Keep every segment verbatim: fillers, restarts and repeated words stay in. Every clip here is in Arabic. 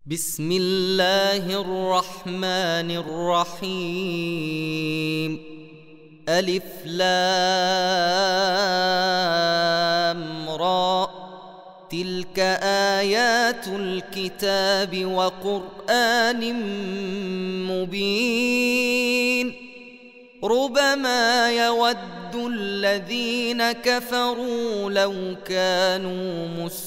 بسم الله الرحمن الرحيم. ألف لام را، تلك آيات الكتاب وقرآن مبين. ربما يود الذين كفروا لو كانوا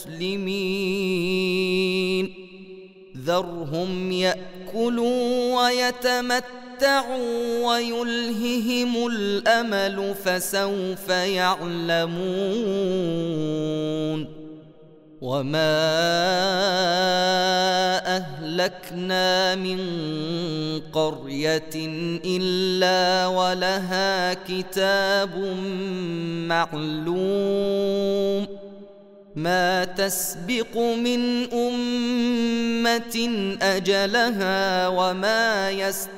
مسلمين. ذرهم يأكلوا ويتمتعوا ويلههم الأمل فسوف يعلمون. وما أهلكنا من قرية إلا ولها كتاب معلوم. ما تسبق من أمة أجلها وما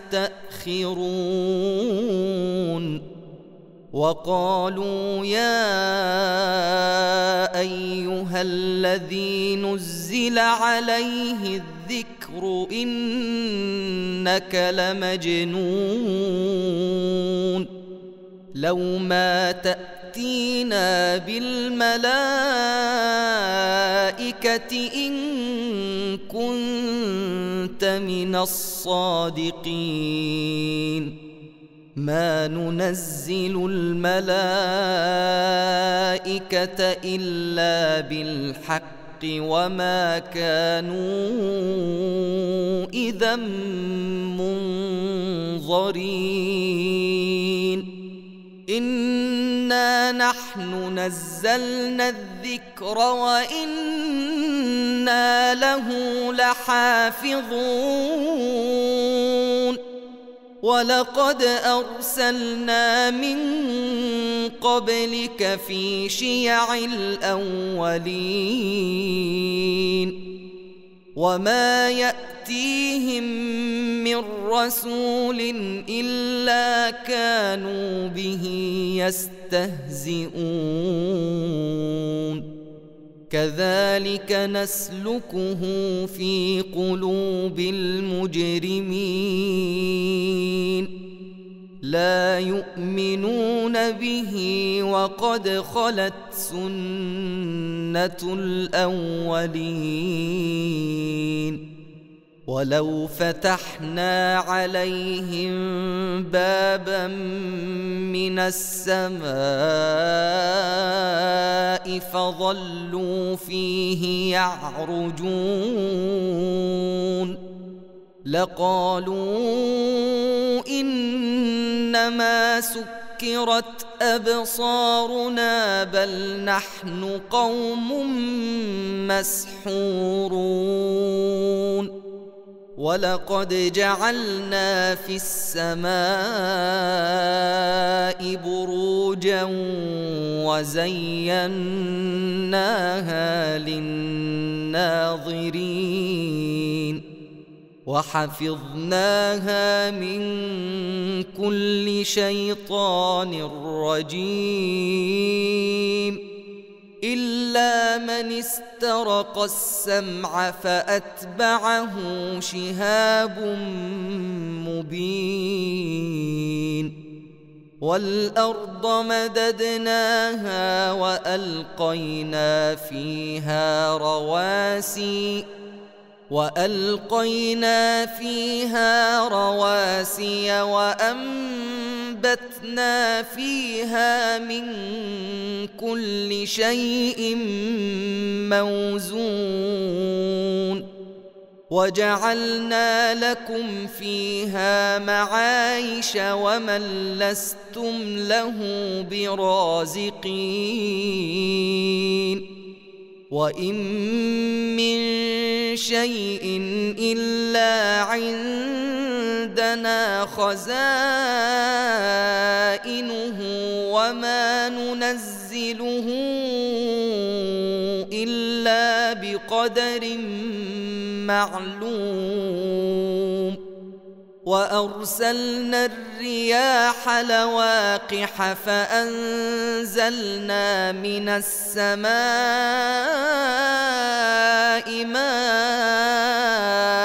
يستأخرون. وقالوا يا أيها الذي نزل عليه الذكر إنك لمجنون. لو ما تأتينا بالملائكة إن كنت من الصادقين. ما ننزل الملائكة إلا بالحق وما كانوا إذا منظرين. إنا نحن نزلنا الذكر وإنا له لحافظون. ولقد أرسلنا من قبلك في شيع الأولين. وما يأتيهم من رسول إلا كانوا به يستهزئون. كذلك نسلكه في قلوب المجرمين. لا يؤمنون به وقد خلت سنة الأولين. ولو فتحنا عليهم بابا من السماء فظلوا فيه يعرجون لقالوا إنما سكرت أبصارنا بل نحن قوم مسحورون. ولقد جعلنا في السماء بروجا وزيناها للناظرين وحفظناها من كل شيطان رجيم. إلا من استرق السمع فأتبعه شهاب مبين. والأرض مددناها وألقينا فيها رواسي وألقينا فيها رواسي وأنبتنا فيها من كل شيء موزون. وجعلنا لكم فيها معايش ومن لستم له برازقين. وإن من شيء إلا عندنا خزائنه وما ننزله إلا بقدر معلوم. وأرسلنا الرياح لواقح فأنزلنا من السماء ماء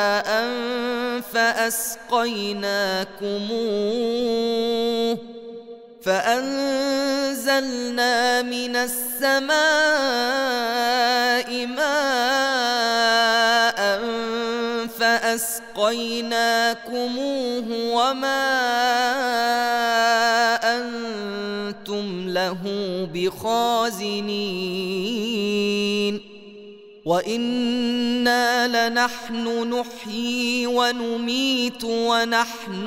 فأسقيناكموه فأنزلنا من السماء ماء فأسقيناكموه وما أنتم له بخازنين وإنا لنحن نحيي ونميت ونحن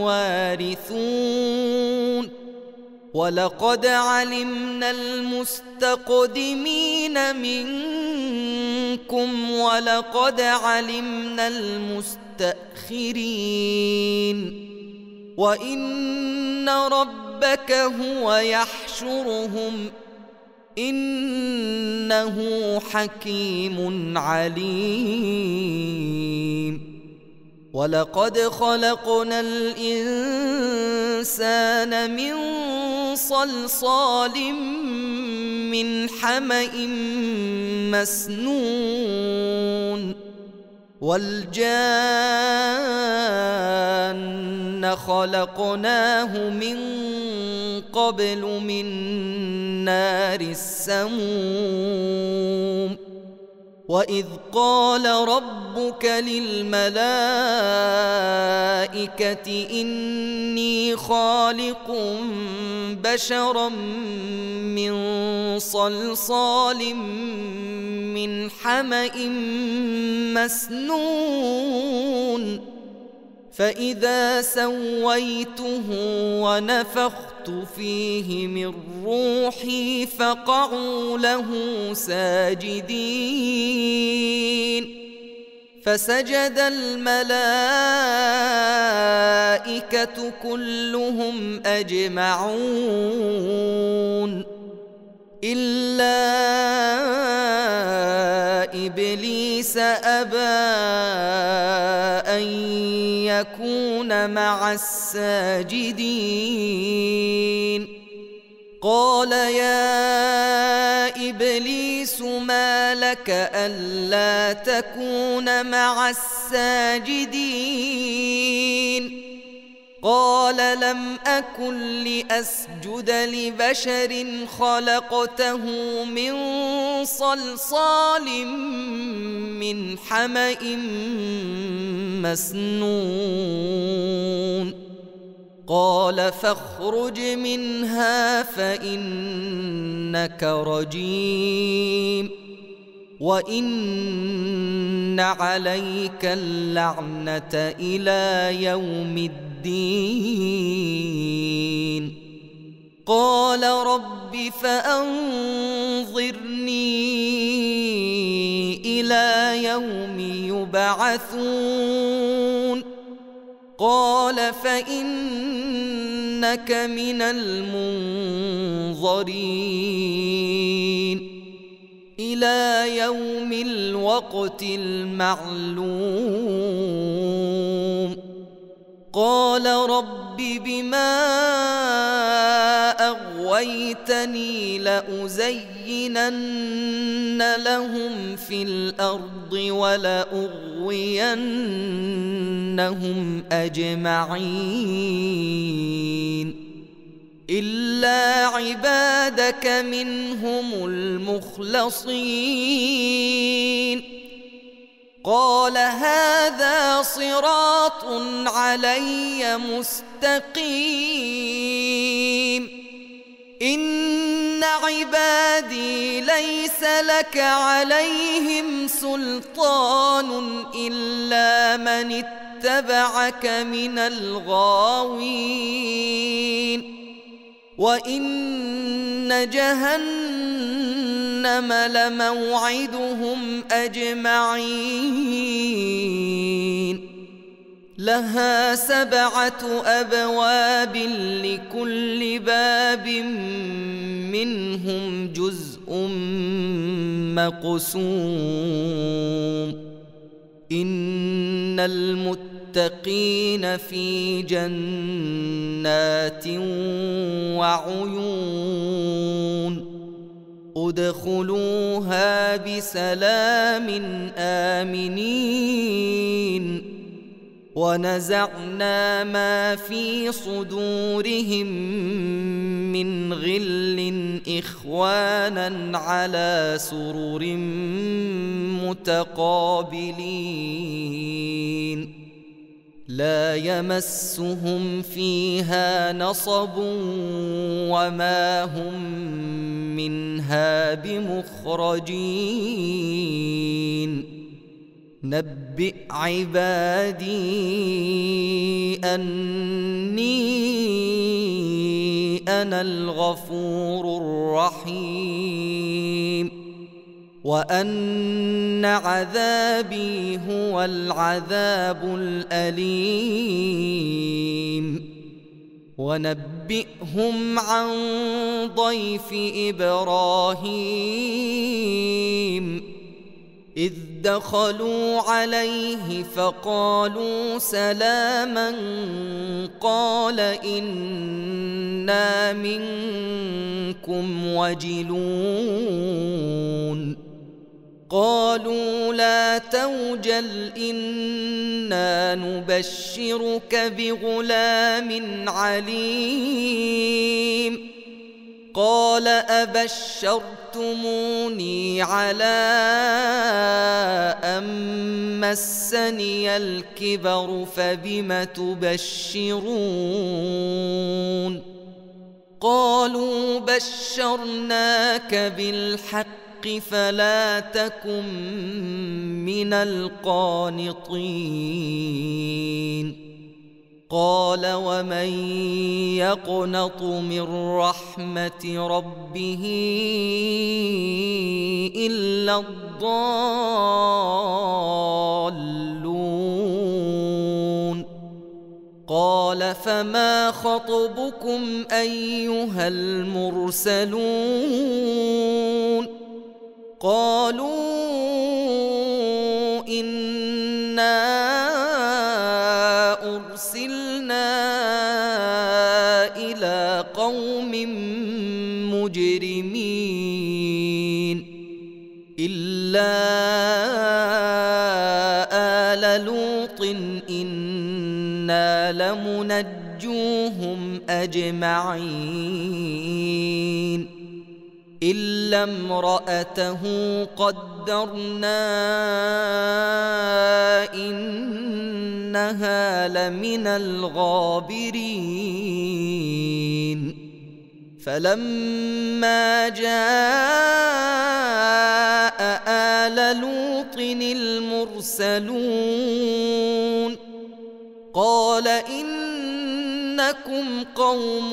الوارثون ولقد علمنا المستقدمين منكم ولقد علمنا المستأخرين وإن ربك هو يحشرهم إنه حكيم عليم ولقد خلقنا الإنسان من صلصال من حمإ مسنون والجان خلقناه من قبل من نار السموم وإذ قال ربك للملائكة إني خالق بشرا من صلصال من حمإ مسنون فإذا سويته ونفخت فيه من روحي فقعوا له ساجدين فسجد الملائكة كلهم أجمعون إلا إبليس أبى أن يكون مع الساجدين قال يا إبليس ما لك ألا تكون مع الساجدين قال لم أكن لأسجد لبشر خلقته من صلصال من حمإ مسنون قال فاخرج منها فإنك رجيم وإن عليك اللعنة إلى يوم الدين قال رب فأنظرني إلى يوم يبعثون قال فإنك من المنظرين إلى يوم الوقت المعلوم قال رب بما أغويتني لأزينن لهم في الأرض ولأغوينهم أجمعين إلا عبادك منهم المخلصين قال هذا صراط علي مستقيم إن عبادي ليس لك عليهم سلطان إلا من اتبعك من الغاوين وإن جهنم لموعدهم أجمعين لها سبعة أبواب لكل باب منهم جزء مقسوم إن المتقين في جنات وعيون ادخلوها بسلام آمنين ونزعنا ما في صدورهم من غل إخوانا على سرر متقابلين لا يمسهم فيها نصب وما هم منها بمخرجين نبئ عبادي أني أنا الغفور الرحيم وأن عذابي هو العذاب الأليم ونبئهم عن ضيف إبراهيم إذ دخلوا عليه فقالوا سلاما قال إنا منكم وجلون قالوا لا توجل إنا نبشرك بغلام عليم قال أبشرتموني على أن مسني الكبر فبم تبشرون قالوا بشرناك بالحق فلا تكن من القانطين قال ومن يقنط من رحمة ربه إلا الضالون قال فما خطبكم أيها المرسلون قالوا إنا أرسلنا إلى قوم مجرمين إلا آل لوط إنا لمنجوهم أجمعين إلا امرأته قدرنا إنها لمن الغابرين فلما جاء آل لوط المرسلون قال إنكم قوم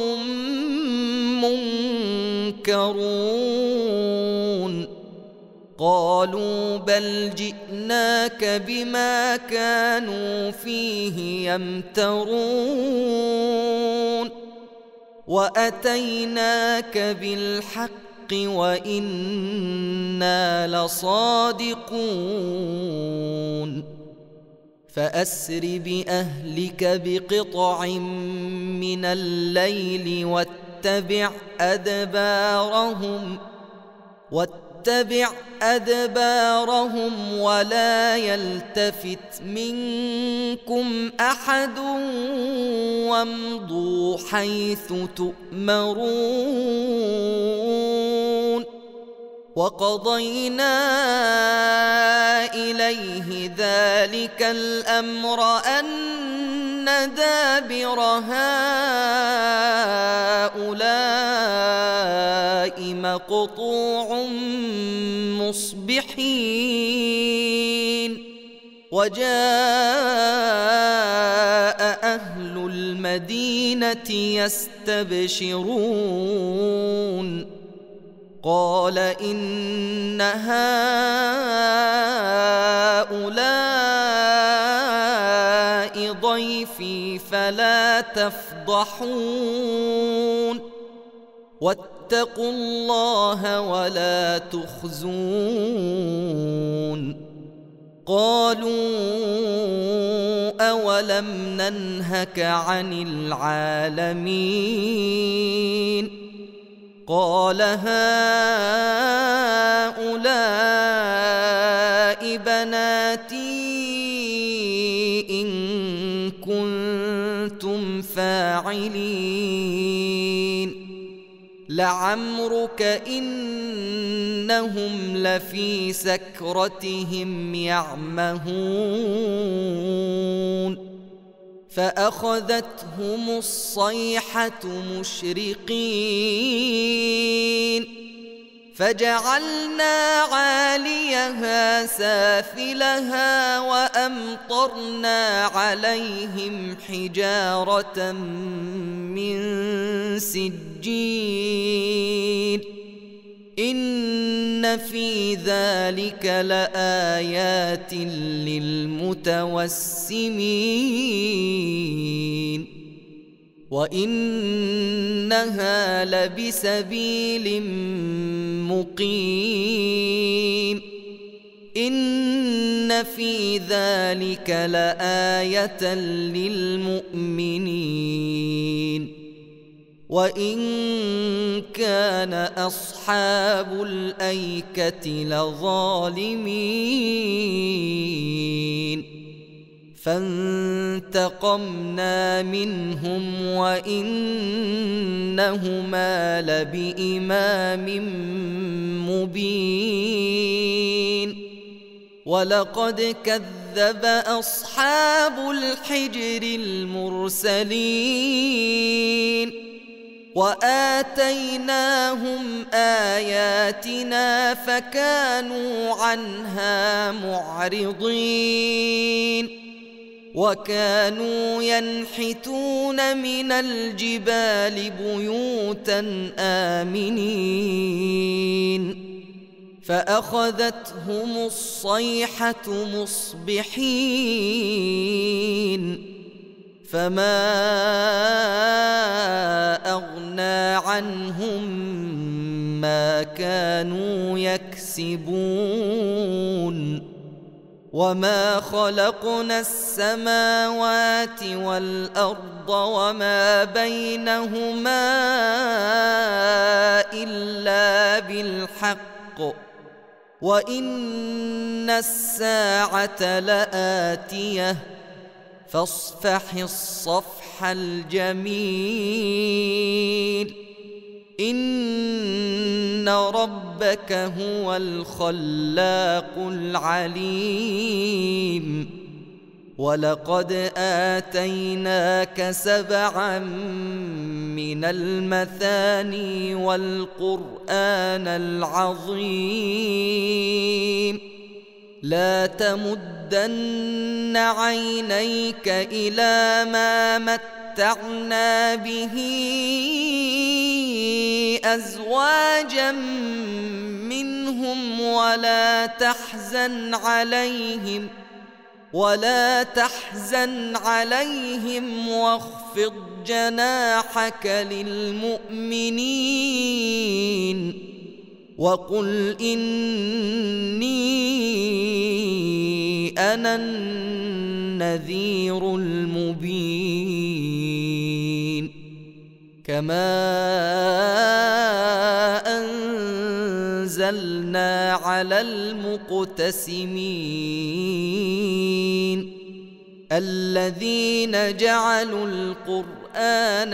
منكرون قالوا بل جئناك بما كانوا فيه يمترون وأتيناك بالحق وإنا لصادقون فأسر بأهلك بقطع من الليل واتبع أدبارهم واتبع أدبارهم ولا يلتفت منكم أحد وامضوا حيث تؤمرون وقضينا إليه ذلك الأمر أن دابر هؤلاء مقطوع مصبحين وجاء أهل المدينة يستبشرون قال إن هؤلاء ضيفي فلا تفضحون واتقوا الله ولا تخزون قالوا أولم ننهك عن العالمين قال هؤلاء بناتي إن كنتم فاعلين لعمرك إنهم لفي سكرتهم يعمهون فأخذتهم الصيحة مشرقين فجعلنا عاليها سافلها وأمطرنا عليهم حجارة من سجيل إن في ذلك لآيات للمتوسمين وإنها لبسبيل مقيم إن في ذلك لآية للمؤمنين وإن كان أصحاب الأيكة لظالمين فانتقمنا منهم وإنهما لبإمام مبين ولقد كذب أصحاب الحجر المرسلين وآتيناهم آياتنا فكانوا عنها معرضين وكانوا ينحتون من الجبال بيوتا آمنين فأخذتهم الصيحة مصبحين فما أغنى عنهم ما كانوا يكسبون وما خلقنا السماوات والأرض وما بينهما إلا بالحق وإن الساعة لآتية فاصفح الصفح الجميل إن ربك هو الخلاق العليم ولقد آتيناك سبعا من المثاني والقرآن العظيم لا تمدن عينيك إلى ما متعنا به أزواجا منهم ولا تحزن عليهم ولا تحزن عليهم واخفض جناحك للمؤمنين وقل إني أنا النذير المبين كما أنزلنا على المقتسمين الذين جعلوا القرآن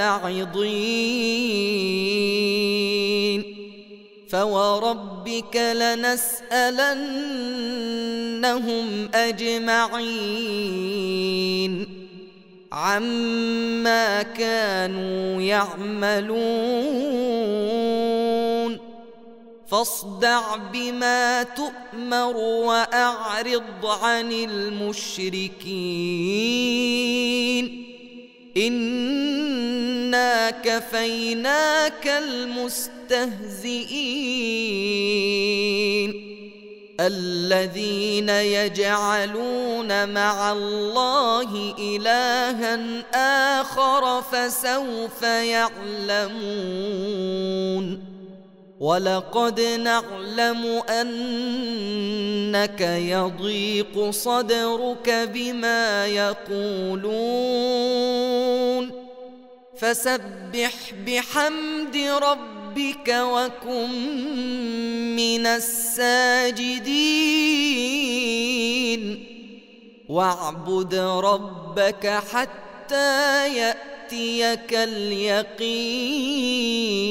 عضين فوربك لنسألنهم أجمعين عما كانوا يعملون فاصدع بما تؤمر وأعرض عن المشركين إنا كفيناك المستهزئين الذين يجعلون مع الله إلها آخر فسوف يعلمون ولقد نعلم أنك يضيق صدرك بما يقولون فسبح بحمد ربك وكن من الساجدين واعبد ربك حتى يأتيك اليقين.